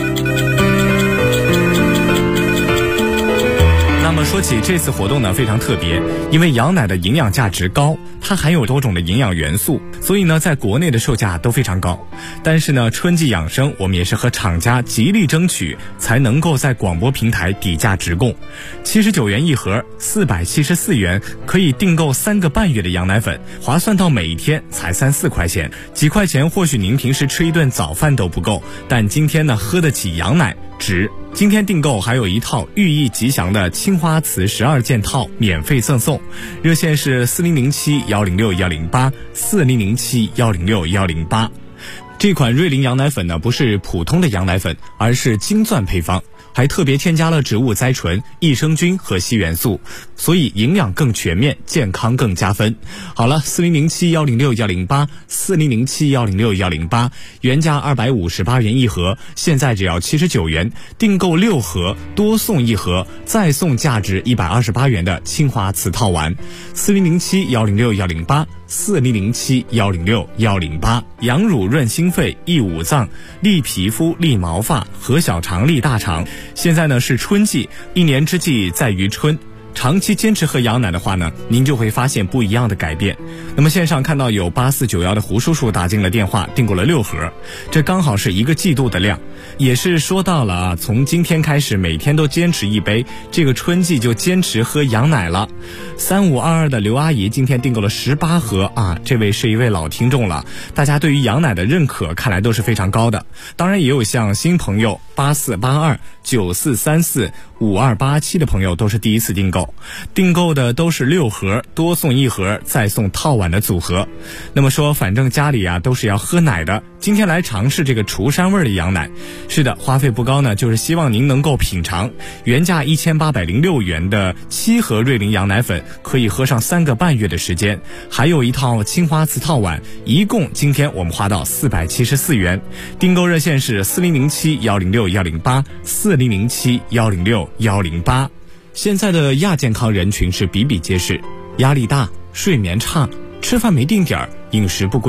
那么说起这次活动呢，非常特别，因为羊奶的营养价值高，它含有多种的营养元素，所以呢在国内的售价都非常高。但是呢春季养生，我们也是和厂家极力争取，才能够在广播平台底价直供，79元一盒，474元可以订购3个半月的羊奶粉，划算到每一天才3、4块钱，几块钱或许您平时吃一顿早饭都不够，但今天呢喝得起羊奶值。今天订购还有一套寓意吉祥的青花瓷12件套免费赠送，热线是4007106108 4007106108。这款瑞麟羊奶粉呢不是普通的羊奶粉，而是精钻配方，还特别添加了植物甾醇、益生菌和硒元素，所以营养更全面，健康更加分。好了，4007106108 4007106108，原价258元一盒，现在只要79元，订购6盒多送一盒，再送价值128元的青花瓷套碗。4007106108 4007106108。羊乳润心肺、益五脏、利皮肤、利毛发，和小肠、利大肠。现在呢是春季，一年之计在于春。长期坚持喝羊奶的话呢，您就会发现不一样的改变。那么线上看到有8491的胡叔叔打进了电话，订购了6盒，这刚好是1个季度的量，也是说到了啊，从今天开始每天都坚持1杯，这个春季就坚持喝羊奶了。3522的刘阿姨今天订购了18盒啊，这位是一位老听众了，大家对于羊奶的认可看来都是非常高的。当然也有像新朋友8482 9434 5287的朋友都是第一次订购，订购的都是6盒多送1盒再送套碗的组合。那么说反正家里啊都是要喝奶的，今天来尝试这个除膻味的羊奶。是的，花费不高呢，就是希望您能够品尝。原价1806元的7盒瑞麟羊奶粉可以喝上3个半月的时间，还有一套青花瓷套碗，一共今天我们花到474元。订购热线是4007106108 4007106108。现在的亚健康人群是比比皆是，压力大、睡眠差、吃饭没定点、饮食不规